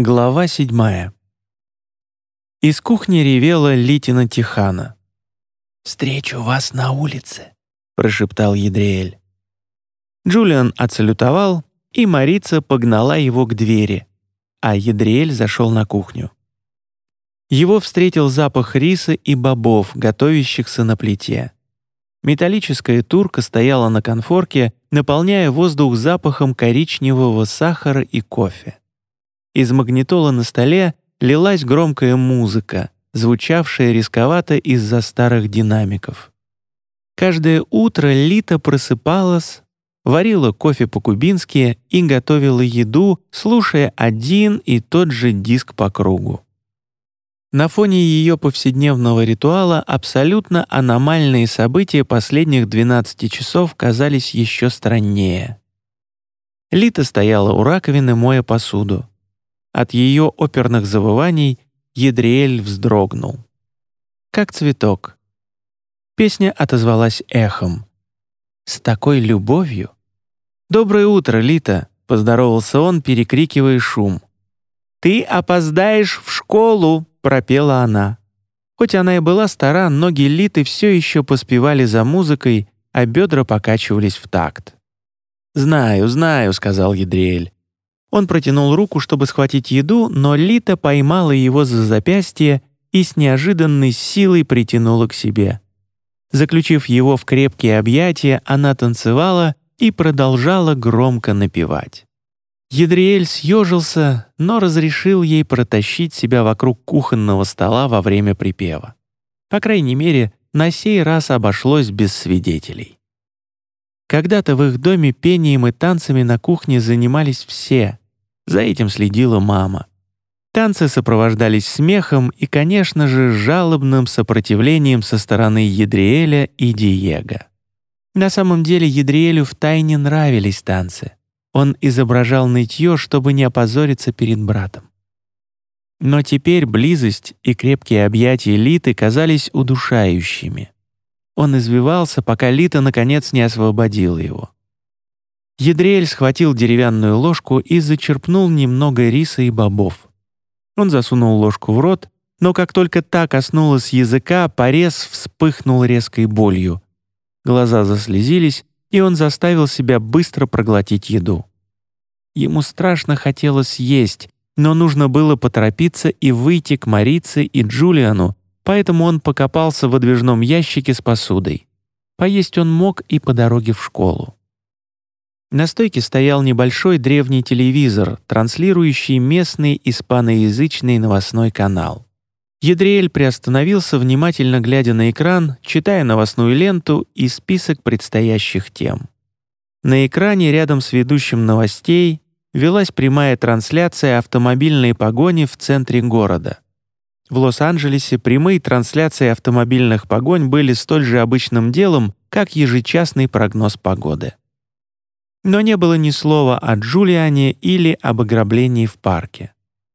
Глава 7. Из кухни ревела Литина Тихана. «Встречу вас на улице», — прошептал Едриэль. Джулиан отсалютовал, и Марица погнала его к двери, а Едриэль зашел на кухню. Его встретил запах риса и бобов, готовящихся на плите. Металлическая турка стояла на конфорке, наполняя воздух запахом коричневого сахара и кофе. Из магнитола на столе лилась громкая музыка, звучавшая рисковато из-за старых динамиков. Каждое утро Лита просыпалась, варила кофе по-кубински и готовила еду, слушая один и тот же диск по кругу. На фоне ее повседневного ритуала абсолютно аномальные события последних 12 часов казались еще страннее. Лита стояла у раковины, моя посуду. От ее оперных завываний Едриэль вздрогнул. Как цветок. Песня отозвалась эхом. С такой любовью. «Доброе утро, Лита!» — поздоровался он, перекрикивая шум. «Ты опоздаешь в школу!» — пропела она. Хоть она и была стара, ноги Литы все еще поспевали за музыкой, а бедра покачивались в такт. «Знаю, знаю», — сказал Едриэль. Он протянул руку, чтобы схватить еду, но Лита поймала его за запястье и с неожиданной силой притянула к себе. Заключив его в крепкие объятия, она танцевала и продолжала громко напевать. Едриэль съежился, но разрешил ей протащить себя вокруг кухонного стола во время припева. По крайней мере, на сей раз обошлось без свидетелей. Когда-то в их доме пением и танцами на кухне занимались все. За этим следила мама. Танцы сопровождались смехом и, конечно же, жалобным сопротивлением со стороны Едриэля и Диего. На самом деле Едриэлю втайне нравились танцы. Он изображал нытье, чтобы не опозориться перед братом. Но теперь близость и крепкие объятия Литы казались удушающими. Он извивался, пока Лита наконец не освободила его. Едриэль схватил деревянную ложку и зачерпнул немного риса и бобов. Он засунул ложку в рот, но как только та коснулась языка, порез вспыхнул резкой болью. Глаза заслезились, и он заставил себя быстро проглотить еду. Ему страшно хотелось есть, но нужно было поторопиться и выйти к Марице и Джулиану, поэтому он покопался в выдвижном ящике с посудой. Поесть он мог и по дороге в школу. На стойке стоял небольшой древний телевизор, транслирующий местный испаноязычный новостной канал. Едриэль приостановился, внимательно глядя на экран, читая новостную ленту и список предстоящих тем. На экране рядом с ведущим новостей велась прямая трансляция автомобильной погони в центре города. В Лос-Анджелесе прямые трансляции автомобильных погонь были столь же обычным делом, как ежечасный прогноз погоды. Но не было ни слова о Джулиане или об ограблении в парке.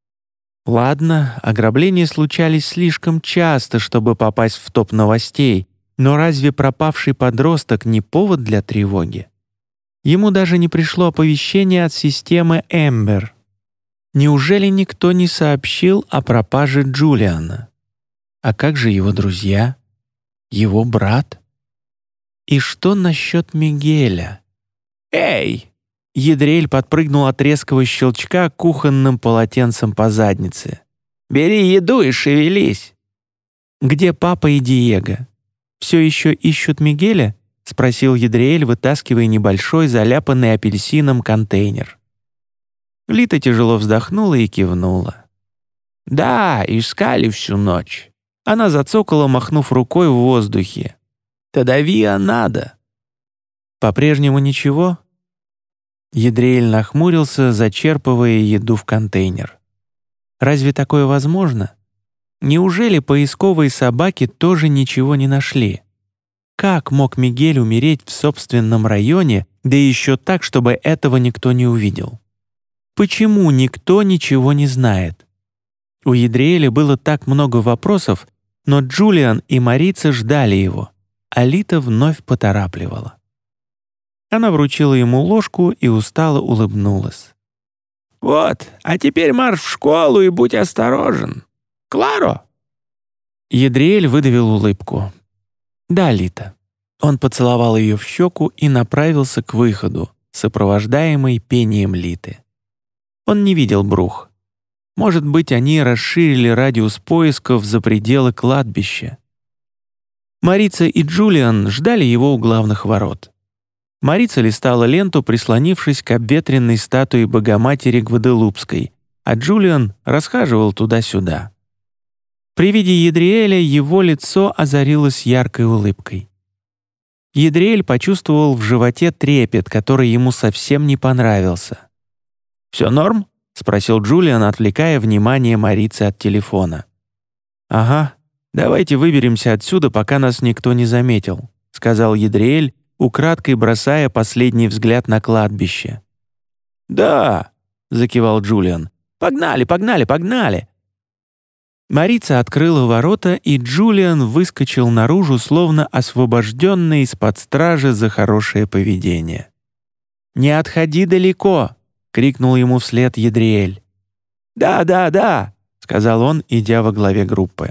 Ладно, ограбления случались слишком часто, чтобы попасть в топ новостей, но разве пропавший подросток не повод для тревоги? Ему даже не пришло оповещение от системы Эмбер. Неужели никто не сообщил о пропаже Джулиана? А как же его друзья? Его брат? И что насчет Мигеля? «Эй!» Едриэль подпрыгнул от резкого щелчка кухонным полотенцем по заднице. «Бери еду и шевелись!» «Где папа и Диего? Все еще ищут Мигеля?» — спросил Едриэль, вытаскивая небольшой, заляпанный апельсином контейнер. Лита тяжело вздохнула и кивнула. «Да, искали всю ночь». Она зацокала, махнув рукой в воздухе. «Тадавия надо». «По-прежнему ничего?» Едриэль нахмурился, зачерпывая еду в контейнер. «Разве такое возможно? Неужели поисковые собаки тоже ничего не нашли? Как мог Мигель умереть в собственном районе, да еще так, чтобы этого никто не увидел? Почему никто ничего не знает?» У Едриэля было так много вопросов, но Джулиан и Марица ждали его, а Лита вновь поторапливала. Она вручила ему ложку и устало улыбнулась. Вот, а теперь марш в школу и будь осторожен. Кларо!» Едриэль выдавил улыбку. «Да, Лита». Он поцеловал ее в щеку и направился к выходу, сопровождаемый пением Литы. Он не видел Брух. Может быть, они расширили радиус поисков за пределы кладбища. Марица и Джулиан ждали его у главных ворот. Марица листала ленту, прислонившись к обветренной статуе Богоматери Гваделупской, а Джулиан расхаживал туда-сюда. При виде Едриэля его лицо озарилось яркой улыбкой. Едриэль почувствовал в животе трепет, который ему совсем не понравился. «Все норм?» — спросил Джулиан, отвлекая внимание Марицы от телефона. «Ага, давайте выберемся отсюда, пока нас никто не заметил», — сказал Едриэль, украдкой бросая последний взгляд на кладбище. «Да», — закивал Джулиан, — «погнали, погнали, погнали!» Марица открыла ворота, и Джулиан выскочил наружу, словно освобожденный из-под стражи за хорошее поведение. «Не отходи далеко!» — крикнул ему вслед Едриэль. «Да, да, да!» — сказал он, идя во главе группы.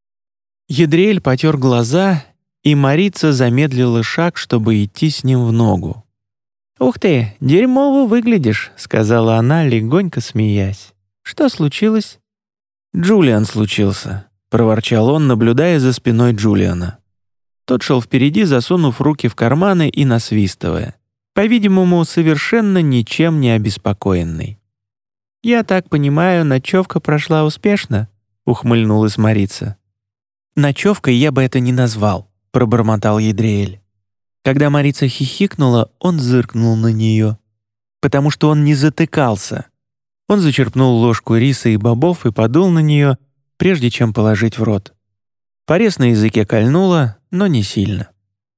Едриэль потер глаза, и Марица замедлила шаг, чтобы идти с ним в ногу. «Ух ты, дерьмово выглядишь», — сказала она, легонько смеясь. «Что случилось?» «Джулиан случился», — проворчал он, наблюдая за спиной Джулиана. Тот шел впереди, засунув руки в карманы и насвистывая, по-видимому, совершенно ничем не обеспокоенный. «Я так понимаю, ночевка прошла успешно?» — ухмыльнулась Марица. «Ночевкой я бы это не назвал», — пробормотал Едриэль. Когда Марица хихикнула, он зыркнул на нее. Потому что он не затыкался. Он зачерпнул ложку риса и бобов и подул на нее, прежде чем положить в рот. Порез на языке кольнуло, но не сильно.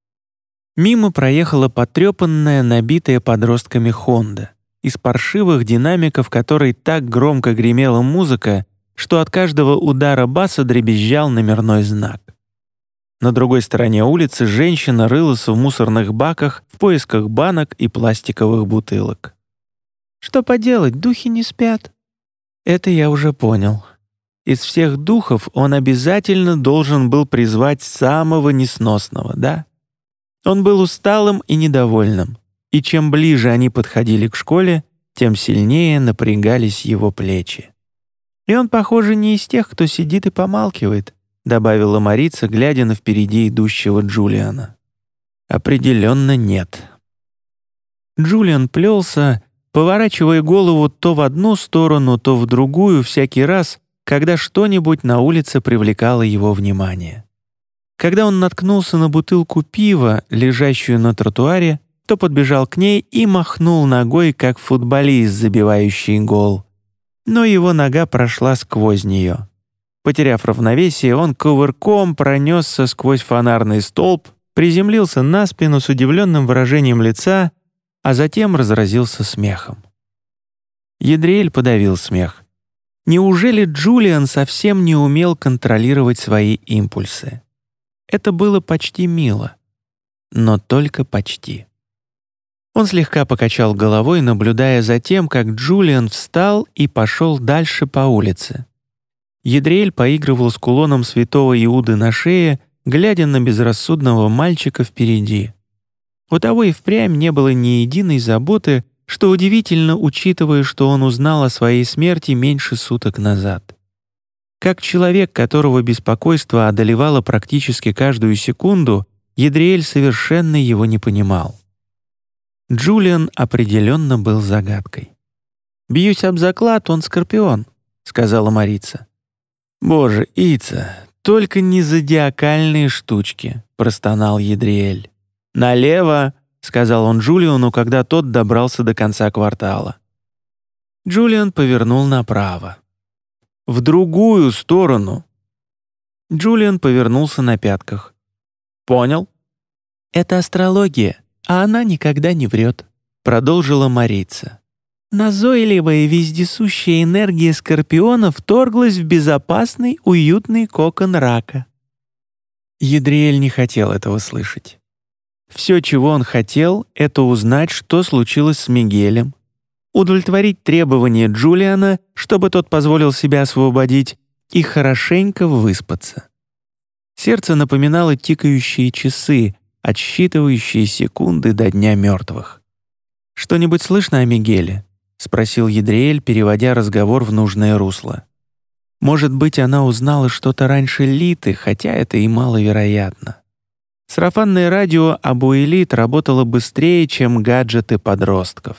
Мимо проехала потрепанная, набитая подростками «Хонда». Из паршивых динамиков, которой так громко гремела музыка, что от каждого удара баса дребезжал номерной знак. На другой стороне улицы женщина рылась в мусорных баках в поисках банок и пластиковых бутылок. «Что поделать, духи не спят». Это я уже понял. Из всех духов он обязательно должен был призвать самого несносного, да? Он был усталым и недовольным, и чем ближе они подходили к школе, тем сильнее напрягались его плечи. «И он, похоже, не из тех, кто сидит и помалкивает», добавила Марица, глядя на впереди идущего Джулиана. «Определенно нет». Джулиан плелся, поворачивая голову то в одну сторону, то в другую всякий раз, когда что-нибудь на улице привлекало его внимание. Когда он наткнулся на бутылку пива, лежащую на тротуаре, то подбежал к ней и махнул ногой, как футболист, забивающий гол. Но его нога прошла сквозь нее. Потеряв равновесие, он кувырком пронесся сквозь фонарный столб, приземлился на спину с удивленным выражением лица, а затем разразился смехом. Едриэль подавил смех. Неужели Джулиан совсем не умел контролировать свои импульсы? Это было почти мило, но только почти. Он слегка покачал головой, наблюдая за тем, как Джулиан встал и пошел дальше по улице. Едриэль поигрывал с кулоном святого Иуды на шее, глядя на безрассудного мальчика впереди. У того и впрямь не было ни единой заботы, что удивительно, учитывая, что он узнал о своей смерти меньше суток назад. Как человек, которого беспокойство одолевало практически каждую секунду, Едриэль совершенно его не понимал. Джулиан определенно был загадкой. «Бьюсь об заклад, он скорпион», — сказала Марица. «Боже, Ица, только не зодиакальные штучки», — простонал Едриэль. «Налево», — сказал он Джулиану, когда тот добрался до конца квартала. Джулиан повернул направо. «В другую сторону». Джулиан повернулся на пятках. «Понял?» «Это астрология, а она никогда не врет», — продолжила Марица. Назойливая вездесущая энергия скорпиона вторглась в безопасный, уютный кокон рака. Едриэль не хотел этого слышать. Все, чего он хотел, это узнать, что случилось с Мигелем. удовлетворить требования Джулиана, чтобы тот позволил себя освободить, и хорошенько выспаться. Сердце напоминало тикающие часы, отсчитывающие секунды до дня мертвых. «Что-нибудь слышно о Мигеле?» — спросил Едриэль, переводя разговор в нужное русло. Может быть, она узнала что-то раньше Литы, хотя это и маловероятно. Сарафанное радио Абу-Элит работало быстрее, чем гаджеты подростков.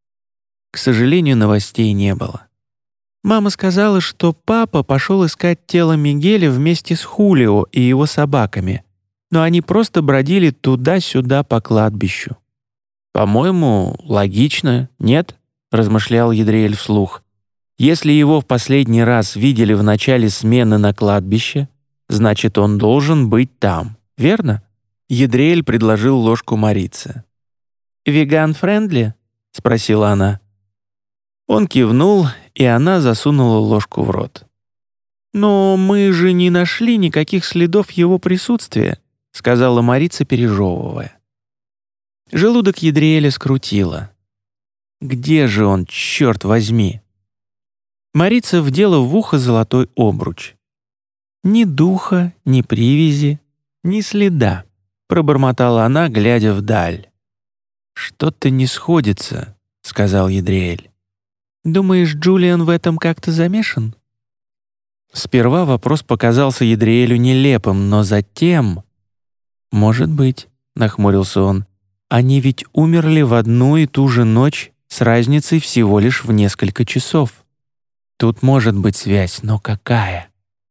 К сожалению, новостей не было. Мама сказала, что папа пошел искать тело Мигеля вместе с Хулио и его собаками, но они просто бродили туда-сюда по кладбищу. «По-моему, логично, нет?» — размышлял Едриэль вслух. «Если его в последний раз видели в начале смены на кладбище, значит, он должен быть там, верно?» Едриэль предложил ложку Марице. «Веган-френдли?» — спросила она. Он кивнул, и она засунула ложку в рот. «Но мы же не нашли никаких следов его присутствия», — сказала Марица, пережевывая. Желудок Едриэля скрутило. «Где же он, черт возьми?» Марица вдела в ухо золотой обруч. «Ни духа, ни привязи, ни следа», — пробормотала она, глядя вдаль. «Что-то не сходится», — сказал Едриэль. «Думаешь, Джулиан в этом как-то замешан?» Сперва вопрос показался Едриэлю нелепым, но затем... «Может быть», — нахмурился он, — «они ведь умерли в одну и ту же ночь с разницей всего лишь в несколько часов. Тут может быть связь, но какая?»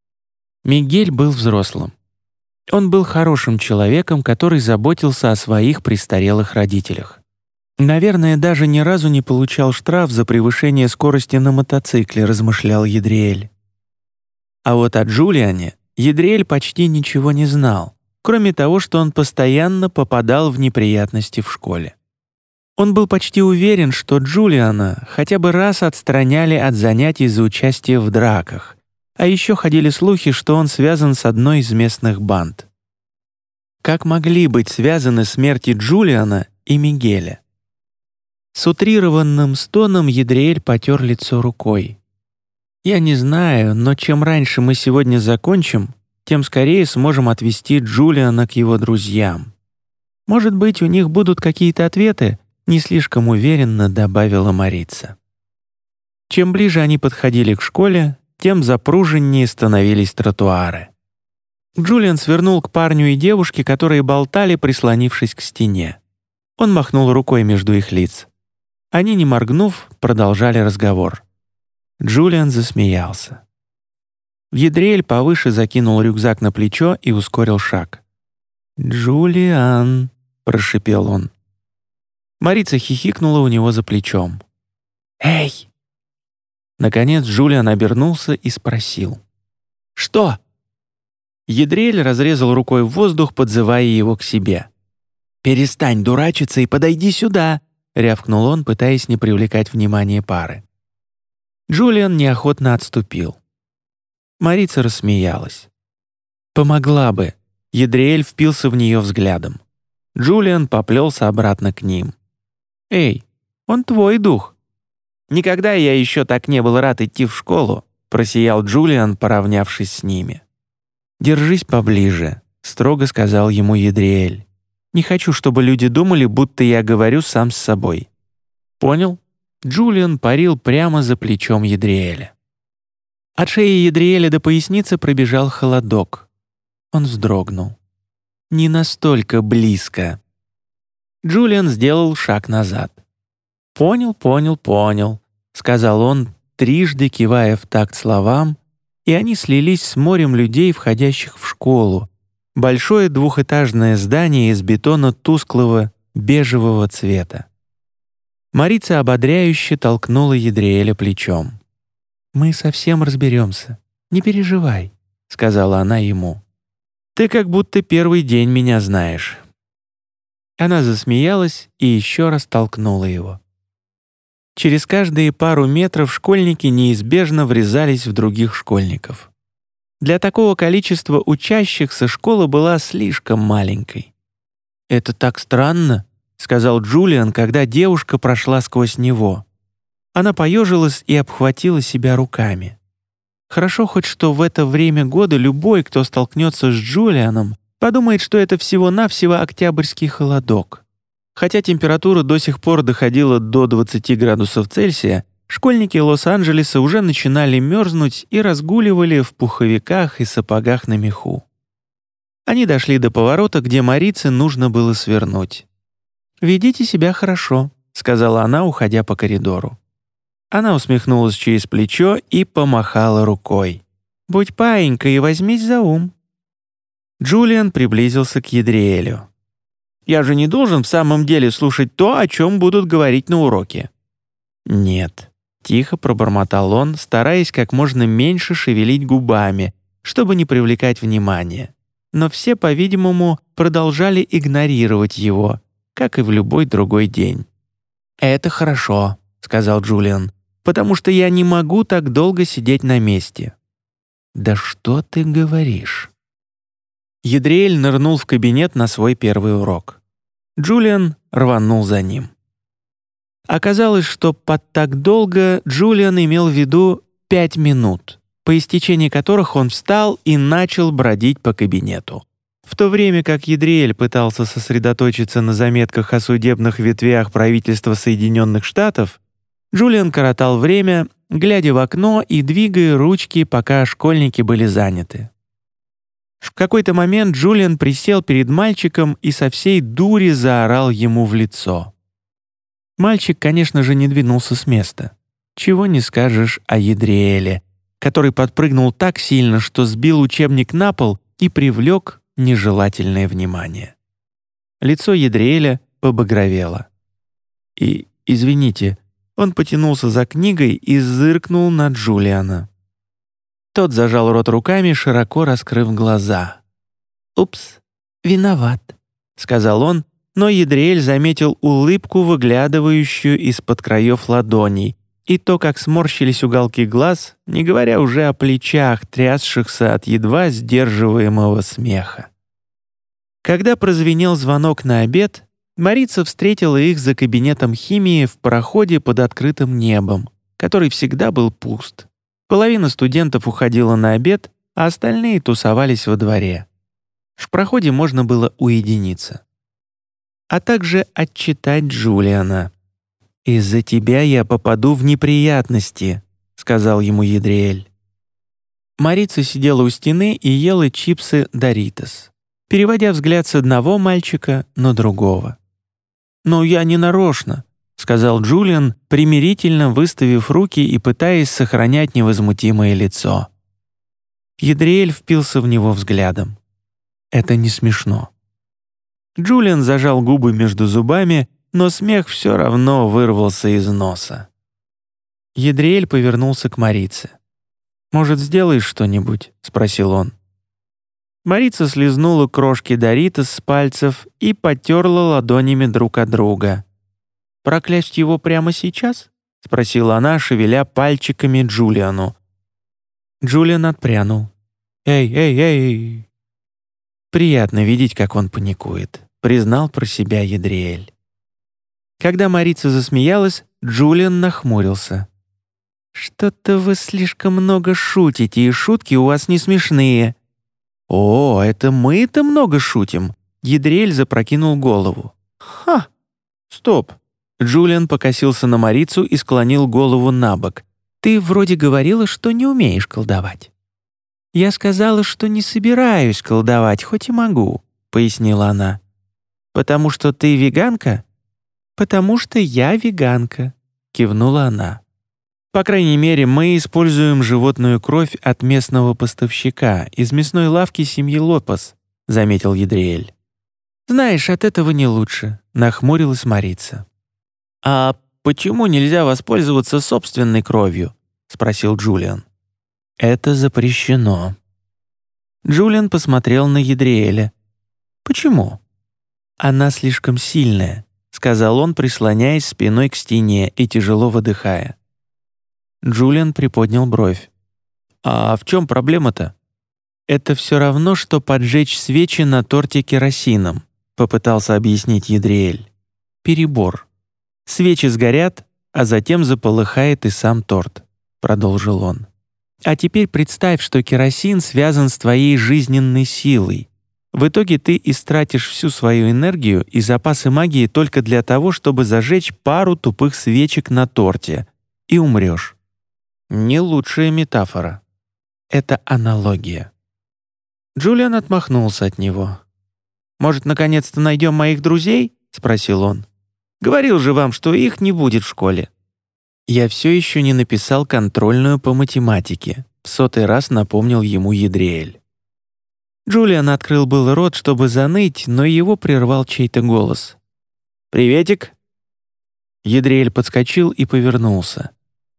Мигель был взрослым. Он был хорошим человеком, который заботился о своих престарелых родителях. «Наверное, даже ни разу не получал штраф за превышение скорости на мотоцикле», — размышлял Едриэль. А вот о Джулиане Едриэль почти ничего не знал, кроме того, что он постоянно попадал в неприятности в школе. Он был почти уверен, что Джулиана хотя бы раз отстраняли от занятий за участие в драках, а еще ходили слухи, что он связан с одной из местных банд. Как могли быть связаны смерти Джулиана и Мигеля? С утрированным стоном Едриэль потер лицо рукой. «Я не знаю, но чем раньше мы сегодня закончим, тем скорее сможем отвезти Джулиана к его друзьям. Может быть, у них будут какие-то ответы», — не слишком уверенно добавила Марица. Чем ближе они подходили к школе, тем запруженнее становились тротуары. Джулиан свернул к парню и девушке, которые болтали, прислонившись к стене. Он махнул рукой между их лиц. Они, не моргнув, продолжали разговор. Джулиан засмеялся. Едриэль повыше закинул рюкзак на плечо и ускорил шаг. «Джулиан», — прошипел он. Марица хихикнула у него за плечом. «Эй!» Наконец Джулиан обернулся и спросил. «Что?» Едриэль разрезал рукой в воздух, подзывая его к себе. «Перестань дурачиться и подойди сюда!» — рявкнул он, пытаясь не привлекать внимание пары. Джулиан неохотно отступил. Марица рассмеялась. «Помогла бы!» — Едриэль впился в нее взглядом. Джулиан поплелся обратно к ним. «Эй, он твой дух!» «Никогда я еще так не был рад идти в школу», — просиял Джулиан, поравнявшись с ними. «Держись поближе», — строго сказал ему Едриэль. «Не хочу, чтобы люди думали, будто я говорю сам с собой». «Понял?» Джулиан парил прямо за плечом Едриэля. От шеи Едриэля до поясницы пробежал холодок. Он вздрогнул. «Не настолько близко». Джулиан сделал шаг назад. «Понял», — сказал он, трижды кивая в такт словам, и они слились с морем людей, входящих в школу, большое двухэтажное здание из бетона тусклого бежевого цвета. Марица ободряюще толкнула Едриэля плечом. «Мы совсем разберемся, не переживай», — сказала она ему. «Ты как будто первый день меня знаешь». Она засмеялась и еще раз толкнула его. Через каждые пару метров школьники неизбежно врезались в других школьников. Для такого количества учащихся школа была слишком маленькой. «Это так странно», — сказал Джулиан, когда девушка прошла сквозь него. Она поежилась и обхватила себя руками. Хорошо хоть что в это время года любой, кто столкнется с Джулианом, подумает, что это всего-навсего октябрьский холодок. Хотя температура до сих пор доходила до 20 градусов Цельсия, школьники Лос-Анджелеса уже начинали мерзнуть и разгуливали в пуховиках и сапогах на меху. Они дошли до поворота, где Марице нужно было свернуть. «Ведите себя хорошо», — сказала она, уходя по коридору. Она усмехнулась через плечо и помахала рукой. «Будь паинькой и возьмись за ум». Джулиан приблизился к Едриэлю. «Я же не должен в самом деле слушать то, о чем будут говорить на уроке». «Нет», — тихо пробормотал он, стараясь как можно меньше шевелить губами, чтобы не привлекать внимания. Но все, по-видимому, продолжали игнорировать его, как и в любой другой день. «Это хорошо», — сказал Джулиан, «потому что я не могу так долго сидеть на месте». «Да что ты говоришь?» Едриэль нырнул в кабинет на свой первый урок. Джулиан рванул за ним. Оказалось, что под так долго Джулиан имел в виду 5 минут, по истечении которых он встал и начал бродить по кабинету. В то время как Едриэль пытался сосредоточиться на заметках о судебных ветвях правительства Соединенных Штатов, Джулиан коротал время, глядя в окно и двигая ручки, пока школьники были заняты. В какой-то момент Джулиан присел перед мальчиком и со всей дури заорал ему в лицо. Мальчик, конечно же, не двинулся с места. Чего не скажешь о Едриэле, который подпрыгнул так сильно, что сбил учебник на пол и привлек нежелательное внимание. Лицо Едриэля побагровело. «Извините», он потянулся за книгой и зыркнул на Джулиана. Тот зажал рот руками, широко раскрыв глаза. «Упс, виноват», — сказал он, но Едриэль заметил улыбку, выглядывающую из-под краев ладоней, и то, как сморщились уголки глаз, не говоря уже о плечах, трясшихся от едва сдерживаемого смеха. Когда прозвенел звонок на обед, Марица встретила их за кабинетом химии в проходе под открытым небом, который всегда был пуст. Половина студентов уходила на обед, а остальные тусовались во дворе. В проходе можно было уединиться. А также отчитать Джулиана. «Из-за тебя я попаду в неприятности», — сказал ему Едриэль. Марица сидела у стены и ела чипсы «Доритос», переводя взгляд с одного мальчика на другого. «Но я не нарочно», — сказал Джулиан, примирительно выставив руки и пытаясь сохранять невозмутимое лицо. Едриэль впился в него взглядом. «Это не смешно». Джулиан зажал губы между зубами, но смех все равно вырвался из носа. Едриэль повернулся к Марице. «Может, сделаешь что-нибудь?» — спросил он. Марица слизнула крошки Доритос с пальцев и потерла ладонями друг от друга. «Проклясть его прямо сейчас?» — спросила она, шевеля пальчиками Джулиану. Джулиан отпрянул. «Эй, эй, эй!» «Приятно видеть, как он паникует», — признал про себя Едриэль. Когда Марица засмеялась, Джулиан нахмурился. «Что-то вы слишком много шутите, и шутки у вас не смешные». «О, это мы-то много шутим!» Едриэль запрокинул голову. «Ха! Стоп!» Джулиан покосился на Марицу и склонил голову на бок. «Ты вроде говорила, что не умеешь колдовать». «Я сказала, что не собираюсь колдовать, хоть и могу», — пояснила она. «Потому что ты веганка?» «Потому что я веганка», — кивнула она. «По крайней мере, мы используем животную кровь от местного поставщика из мясной лавки семьи Лопес», — заметил Едриэль. «Знаешь, от этого не лучше», — нахмурилась Марица. «А почему нельзя воспользоваться собственной кровью?» — спросил Джулиан. «Это запрещено». Джулиан посмотрел на Едриэля. «Почему?» «Она слишком сильная», — сказал он, прислоняясь спиной к стене и тяжело выдыхая. Джулиан приподнял бровь. «А в чем проблема-то?» «Это все равно, что поджечь свечи на торте керосином», — попытался объяснить Едриэль. «Перебор. Свечи сгорят, а затем заполыхает и сам торт», — продолжил он. «А теперь представь, что керосин связан с твоей жизненной силой. В итоге ты истратишь всю свою энергию и запасы магии только для того, чтобы зажечь пару тупых свечек на торте, и умрешь. Не лучшая метафора. Это аналогия». Джулиан отмахнулся от него. «Может, наконец-то найдем моих друзей?» — спросил он. «Говорил же вам, что их не будет в школе». «Я все еще не написал контрольную по математике», — в 100-й раз напомнил ему Едриэль. Джулиан открыл был рот, чтобы заныть, но его прервал чей-то голос. «Приветик!» Едриэль подскочил и повернулся.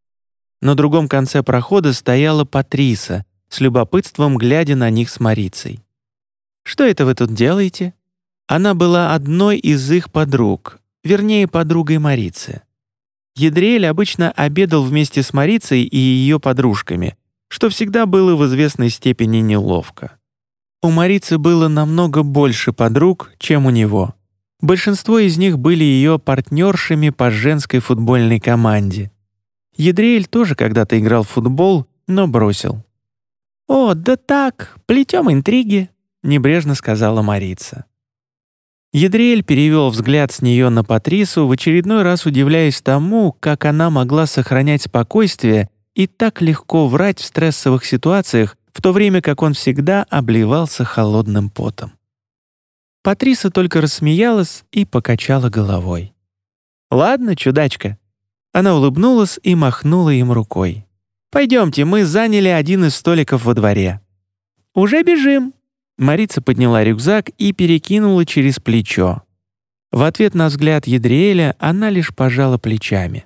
На другом конце прохода стояла Патриса, с любопытством глядя на них с Марицей. «Что это вы тут делаете?» Она была одной из их подруг, вернее, подругой Марицы. Едриэль обычно обедал вместе с Марицей и ее подружками, что всегда было в известной степени неловко. У Марицы было намного больше подруг, чем у него. Большинство из них были ее партнершами по женской футбольной команде. Едриэль тоже когда-то играл в футбол, но бросил. «О, да так, плетем интриги», — небрежно сказала Марица. Едриэль перевел взгляд с нее на Патрису, в очередной раз удивляясь тому, как она могла сохранять спокойствие и так легко врать в стрессовых ситуациях, в то время как он всегда обливался холодным потом. Патриса только рассмеялась и покачала головой. «Ладно, чудачка». Она улыбнулась и махнула им рукой. «Пойдемте, мы заняли один из столиков во дворе». «Уже бежим». Марица подняла рюкзак и перекинула через плечо. В ответ на взгляд Едриэля она лишь пожала плечами.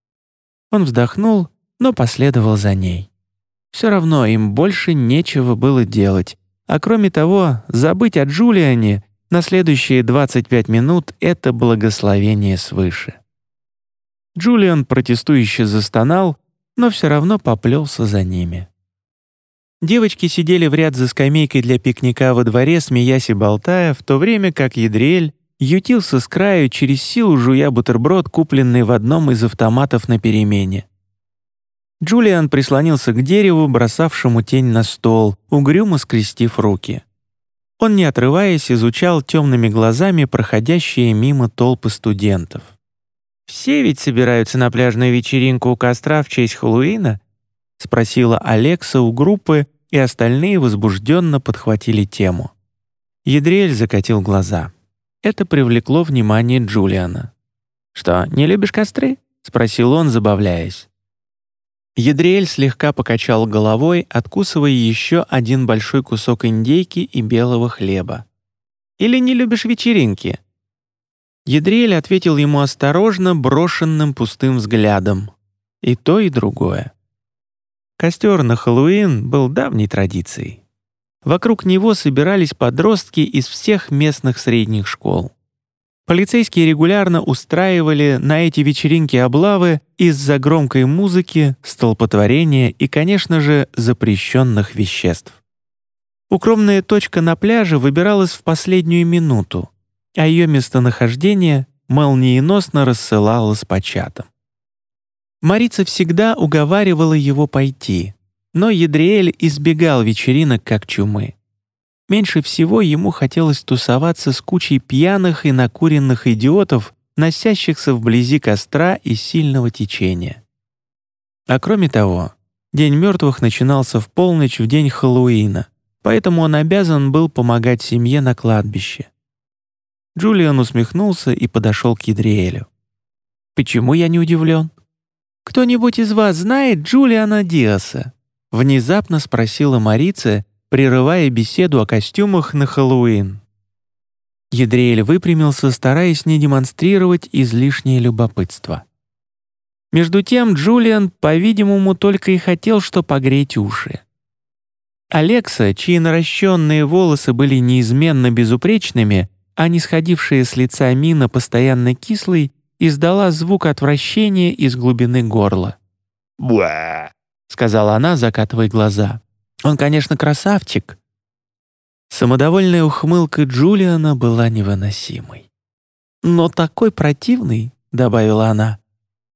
Он вздохнул, но последовал за ней. Все равно им больше нечего было делать, а кроме того, забыть о Джулиане на следующие 25 минут — это благословение свыше. Джулиан протестующе застонал, но все равно поплелся за ними. Девочки сидели в ряд за скамейкой для пикника во дворе, смеясь и болтая, в то время как Едриэль ютился с краю, через силу жуя бутерброд, купленный в одном из автоматов на перемене. Джулиан прислонился к дереву, бросавшему тень на стол, угрюмо скрестив руки. Он, не отрываясь, изучал темными глазами проходящие мимо толпы студентов. «Все ведь собираются на пляжную вечеринку у костра в честь Хэллоуина?» — спросила Алекса у группы, и остальные возбужденно подхватили тему. Едриэль закатил глаза. Это привлекло внимание Джулиана. «Что, не любишь костры?» — спросил он, забавляясь. Едриэль слегка покачал головой, откусывая еще один большой кусок индейки и белого хлеба. «Или не любишь вечеринки?» Едриэль ответил ему осторожно, брошенным пустым взглядом. И то, и другое. Костер на Хэллоуин был давней традицией. Вокруг него собирались подростки из всех местных средних школ. Полицейские регулярно устраивали на эти вечеринки облавы из-за громкой музыки, столпотворения и, конечно же, запрещенных веществ. Укромная точка на пляже выбиралась в последнюю минуту, а ее местонахождение молниеносно рассылалось по чатам. Марица всегда уговаривала его пойти, но Едриэль избегал вечеринок как чумы. Меньше всего ему хотелось тусоваться с кучей пьяных и накуренных идиотов, носящихся вблизи костра и сильного течения. А кроме того, День мертвых начинался в полночь в день Хэллоуина, поэтому он обязан был помогать семье на кладбище. Джулиан усмехнулся и подошел к Едриэлю. «Почему я не удивлен? Кто-нибудь из вас знает Джулиана Диаса?» — внезапно спросила Марица, прерывая беседу о костюмах на Хэллоуин. Едриэль выпрямился, стараясь не демонстрировать излишнее любопытство. Между тем Джулиан, по-видимому, только и хотел что погреть уши. Алекса, чьи наращенные волосы были неизменно безупречными, а не сходившая с лица мина постоянно кислой, издала звук отвращения из глубины горла. «Буа!» — сказала она, закатывая глаза. «Он, конечно, красавчик». Самодовольная ухмылка Джулиана была невыносимой. «Но такой противный», — добавила она.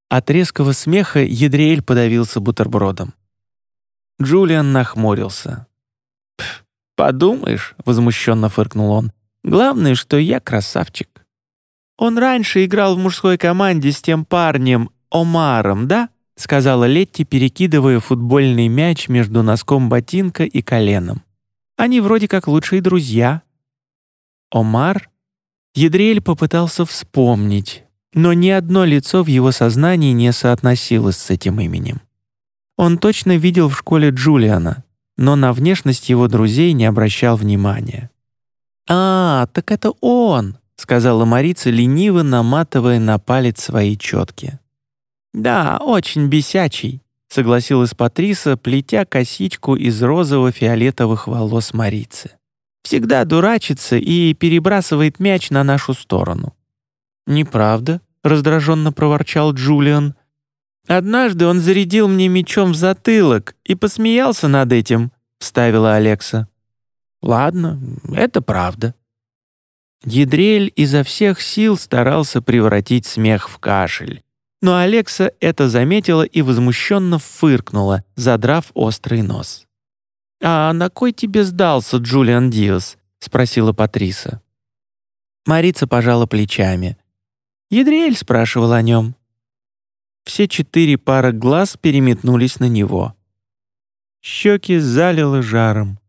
От резкого смеха Едриэль подавился бутербродом. Джулиан нахмурился. «Подумаешь», — возмущенно фыркнул он, «главное, что я красавчик». «Он раньше играл в мужской команде с тем парнем Омаром, да?» — сказала Летти, перекидывая футбольный мяч между носком ботинка и коленом. «Они вроде как лучшие друзья». «Омар?» Едриэль попытался вспомнить, но ни одно лицо в его сознании не соотносилось с этим именем. Он точно видел в школе Джулиана, но на внешность его друзей не обращал внимания. Так это он!» — сказала Марица, лениво наматывая на палец свои четки. «Да, очень бесячий», — согласилась Патриса, плетя косичку из розово-фиолетовых волос Марицы. «Всегда дурачится и перебрасывает мяч на нашу сторону». «Неправда», — раздраженно проворчал Джулиан. «Однажды он зарядил мне мячом в затылок и посмеялся над этим», — вставила Алекса. «Ладно, это правда». Едриэль изо всех сил старался превратить смех в кашель, но Алекса это заметила и возмущенно фыркнула, задрав острый нос. «А на кой тебе сдался Джулиан Диас?» — спросила Патриса. Марица пожала плечами. Едриэль спрашивал о нем. Все 4 пары глаз переметнулись на него. Щеки залило жаром.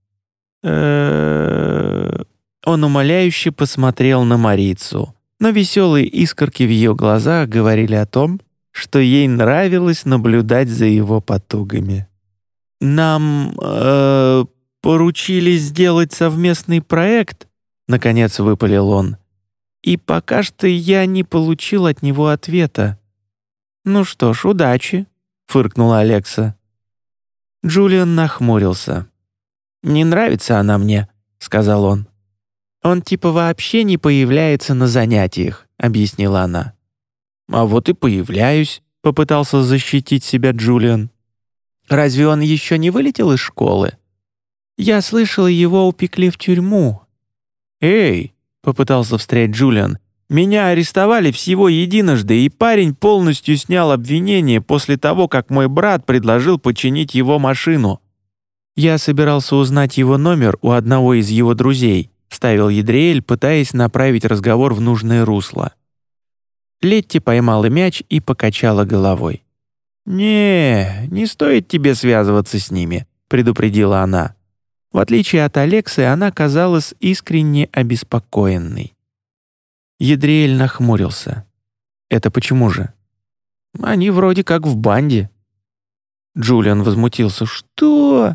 Он умоляюще посмотрел на Марицу, но веселые искорки в ее глазах говорили о том, что ей нравилось наблюдать за его потугами. «Нам поручили сделать совместный проект», — наконец выпалил он. «И пока что я не получил от него ответа». «Ну что ж, удачи», — фыркнула Алекса. Джулиан нахмурился. «Не нравится она мне», — сказал он. «Он типа вообще не появляется на занятиях», — объяснила она. «А вот и появляюсь», — попытался защитить себя Джулиан. «Разве он еще не вылетел из школы?» «Я слышала, его упекли в тюрьму». «Эй», — попытался встрять Джулиан, «меня арестовали всего единожды, и парень полностью снял обвинение после того, как мой брат предложил починить его машину». «Я собирался узнать его номер у одного из его друзей», — вставил Едриэль, пытаясь направить разговор в нужное русло. Летти поймала мяч и покачала головой. «Не стоит тебе связываться с ними», — предупредила она. В отличие от Алексы, она казалась искренне обеспокоенной. Едриэль нахмурился. «Это почему же?» «Они вроде как в банде». Джулиан возмутился. «Что?»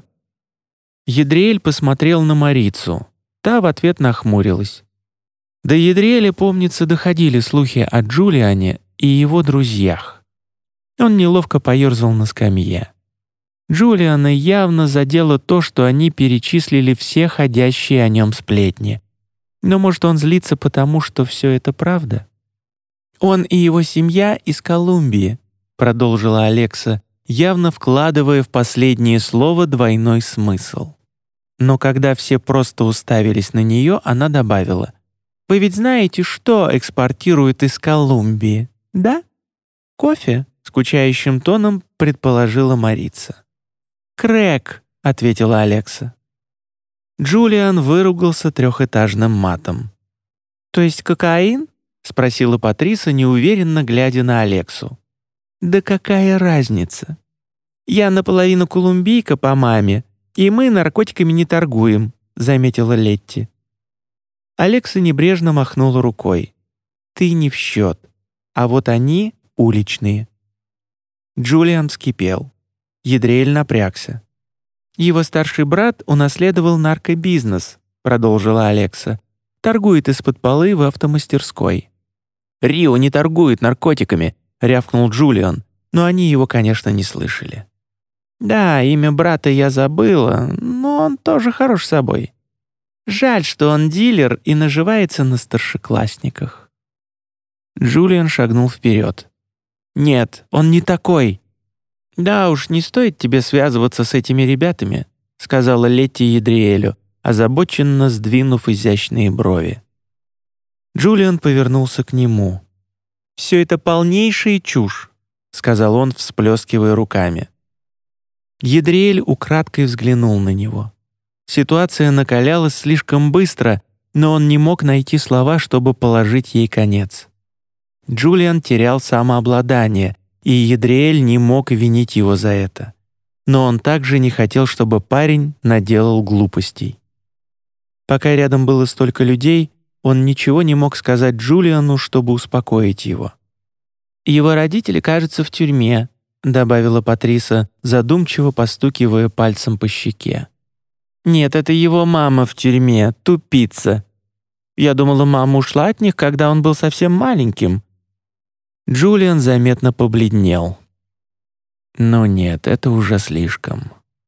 Едриэль посмотрел на Марицу. Та в ответ нахмурилась. До Едриэля, помнится, доходили слухи о Джулиане и его друзьях. Он неловко поерзал на скамье. Джулиана явно задело то, что они перечислили все ходящие о нем сплетни. Но может он злится потому, что все это правда? «Он и его семья из Колумбии», — продолжила Алекса, явно вкладывая в последнее слово двойной смысл. Но когда все просто уставились на нее, она добавила: «Вы ведь знаете, что экспортируют из Колумбии, да? Кофе?» — скучающим тоном предположила Марица. «Крэк», — ответила Алекса. Джулиан выругался трехэтажным матом. «То есть кокаин?» — спросила Патриса, неуверенно глядя на Алексу. «Да какая разница? Я наполовину колумбийка по маме, и мы наркотиками не торгуем», — заметила Летти. Алекса небрежно махнула рукой. «Ты не в счет, а вот они уличные». Джулиан вскипел. Едриэль напрягся. «Его старший брат унаследовал наркобизнес», — продолжила Алекса. «Торгует из-под полы в автомастерской». «Рио не торгует наркотиками», — рявкнул Джулиан, но они его, конечно, не слышали. «Да, имя брата я забыла, но он тоже хорош собой. Жаль, что он дилер и наживается на старшеклассниках». Джулиан шагнул вперед. «Нет, он не такой». «Да уж, не стоит тебе связываться с этими ребятами», — сказала Летти Едриэлю, озабоченно сдвинув изящные брови. Джулиан повернулся к нему. «Все это полнейшая чушь. сказал он, всплескивая руками. Едриэль украдкой взглянул на него. Ситуация накалялась слишком быстро, но он не мог найти слова, чтобы положить ей конец. Джулиан терял самообладание, и Едриэль не мог винить его за это. Но он также не хотел, чтобы парень наделал глупостей. Пока рядом было столько людей, он ничего не мог сказать Джулиану, чтобы успокоить его. «Его родители, кажется, в тюрьме», — добавила Патриса, задумчиво постукивая пальцем по щеке. «Нет, это его мама в тюрьме, тупица. Я думала, мама ушла от них, когда он был совсем маленьким». Джулиан заметно побледнел. «Ну нет, это уже слишком».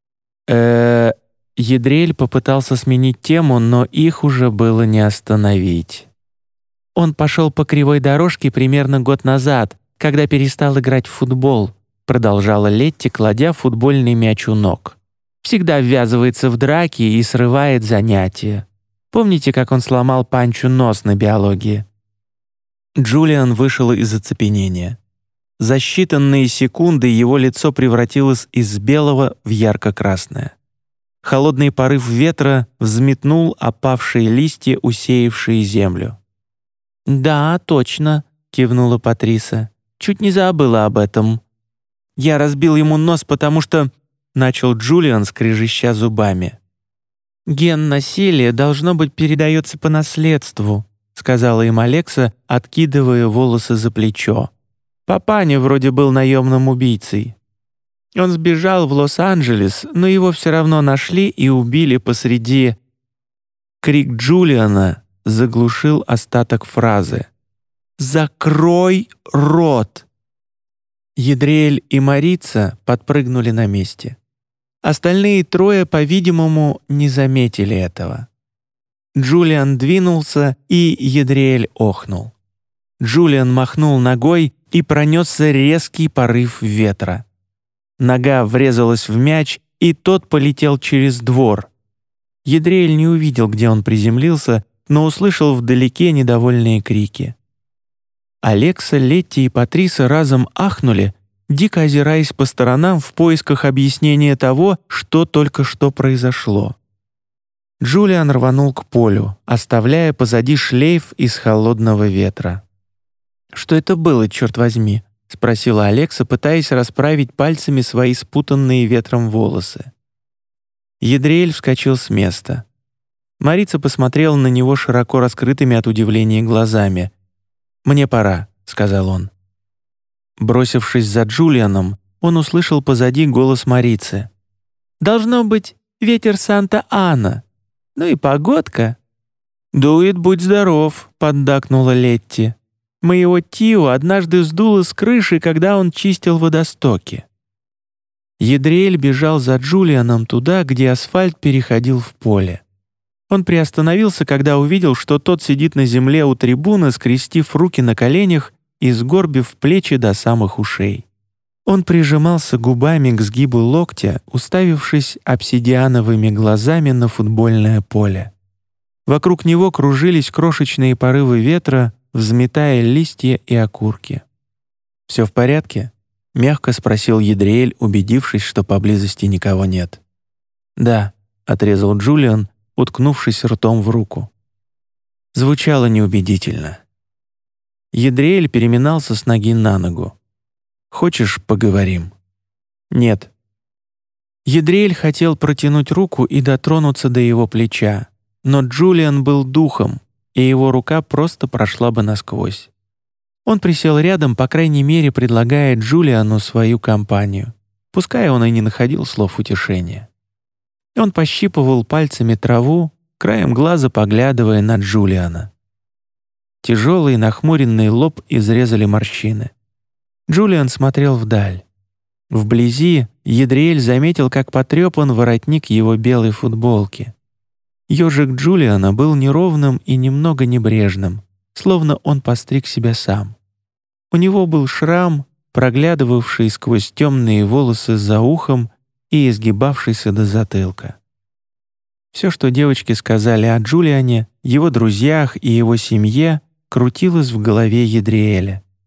Едриэль попытался сменить тему, но их уже было не остановить. «Он пошел по кривой дорожке примерно год назад, когда перестал играть в футбол», продолжала Летти, кладя футбольный мяч у ног. «Всегда ввязывается в драки и срывает занятия. Помните, как он сломал Панчу нос на биологии?» Джулиан вышел из оцепенения. За считанные секунды его лицо превратилось из белого в ярко-красное. Холодный порыв ветра взметнул опавшие листья, усеявшие землю. «Да, точно», — кивнула Патриса. «Чуть не забыла об этом. Я разбил ему нос, потому что...» — начал Джулиан, скрежеща зубами. «Ген насилия, должно быть, передается по наследству», — сказала им Алекса, откидывая волосы за плечо. «Папаня вроде был наемным убийцей. Он сбежал в Лос-Анджелес, но его все равно нашли и убили посреди...» Крик Джулиана заглушил остаток фразы. «Закрой рот!» Едриэль и Марица подпрыгнули на месте. Остальные трое, по-видимому, не заметили этого. Джулиан двинулся, и Едриэль охнул. Джулиан махнул ногой, и пронесся резкий порыв ветра. Нога врезалась в мяч, и тот полетел через двор. Едриэль не увидел, где он приземлился, но услышал вдалеке недовольные крики. Алекса, Летти и Патриса разом ахнули, дико озираясь по сторонам в поисках объяснения того, что только что произошло. Джулиан рванул к полю, оставляя позади шлейф из холодного ветра. «Что это было, черт возьми?» — спросила Алекса, пытаясь расправить пальцами свои спутанные ветром волосы. Едриэль вскочил с места. Марица посмотрела на него широко раскрытыми от удивления глазами. «Мне пора», — сказал он. Бросившись за Джулианом, он услышал позади голос Марицы. «Должно быть, ветер Санта-Ана. Ну и погодка». «Дует, будь здоров», — поддакнула Летти. «Моего Тио однажды сдуло с крыши, когда он чистил водостоки». Едриэль бежал за Джулианом туда, где асфальт переходил в поле. Он приостановился, когда увидел, что тот сидит на земле у трибуны, скрестив руки на коленях и сгорбив плечи до самых ушей. Он прижимался губами к сгибу локтя, уставившись обсидиановыми глазами на футбольное поле. Вокруг него кружились крошечные порывы ветра, взметая листья и окурки. «Все в порядке?» — мягко спросил Едриэль, убедившись, что поблизости никого нет. «Да», — отрезал Джулиан, уткнувшись ртом в руку. Звучало неубедительно. Едриэль переминался с ноги на ногу. «Хочешь, поговорим?» «Нет». Едриэль хотел протянуть руку и дотронуться до его плеча, но Джулиан был духом, и его рука просто прошла бы насквозь. Он присел рядом, по крайней мере, предлагая Джулиану свою компанию, пускай он и не находил слов утешения. Он пощипывал пальцами траву, краем глаза поглядывая на Джулиана. Тяжелый нахмуренный лоб изрезали морщины. Джулиан смотрел вдаль. Вблизи Едриэль заметил, как потрепан воротник его белой футболки. Ёжик Джулиана был неровным и немного небрежным, словно он постриг себя сам. У него был шрам, проглядывавший сквозь темные волосы за ухом и изгибавшийся до затылка. Все, что девочки сказали о Джулиане, его друзьях и его семье, крутилось в голове Едриэля.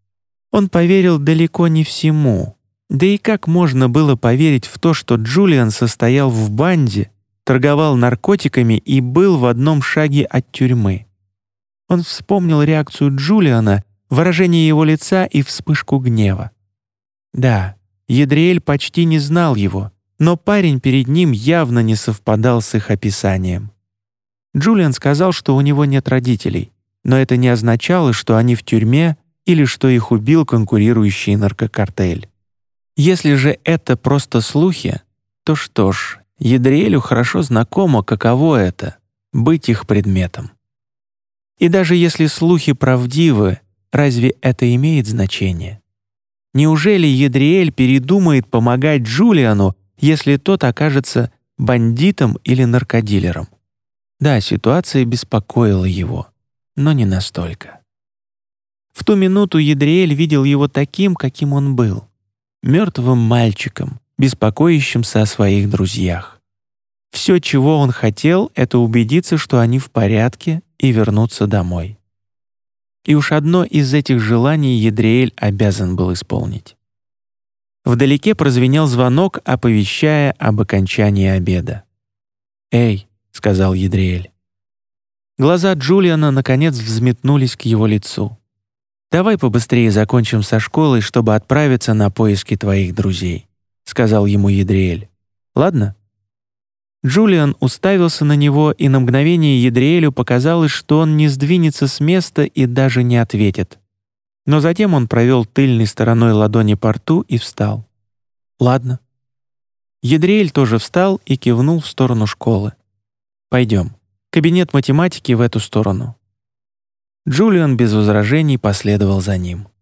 Он поверил далеко не всему. Да и как можно было поверить в то, что Джулиан состоял в банде, торговал наркотиками и был в одном шаге от тюрьмы? Он вспомнил реакцию Джулиана, выражение его лица и вспышку гнева. Да, Едриэль почти не знал его, но парень перед ним явно не совпадал с их описанием. Джулиан сказал, что у него нет родителей, но это не означало, что они в тюрьме или что их убил конкурирующий наркокартель. Если же это просто слухи, то что ж, Едриэлю хорошо знакомо, каково это — быть их предметом. И даже если слухи правдивы, разве это имеет значение? Неужели Едриэль передумает помогать Джулиану, если тот окажется бандитом или наркодилером? Да, ситуация беспокоила его, но не настолько. В ту минуту Едриэль видел его таким, каким он был — мертвым мальчиком, беспокоящимся о своих друзьях. Все, чего он хотел, это убедиться, что они в порядке, и вернуться домой. И уж одно из этих желаний Едриэль обязан был исполнить. Вдалеке прозвенел звонок, оповещая об окончании обеда. «Эй», — сказал Едриэль. Глаза Джулиана наконец взметнулись к его лицу. «Давай побыстрее закончим со школой, чтобы отправиться на поиски твоих друзей», — сказал ему Едриэль. «Ладно?» Джулиан уставился на него, и на мгновение Едриэлю показалось, что он не сдвинется с места и даже не ответит. Но затем он провел тыльной стороной ладони по рту и встал. «Ладно». Едриэль тоже встал и кивнул в сторону школы. «Пойдем. Кабинет математики в эту сторону». Джулиан без возражений последовал за ним.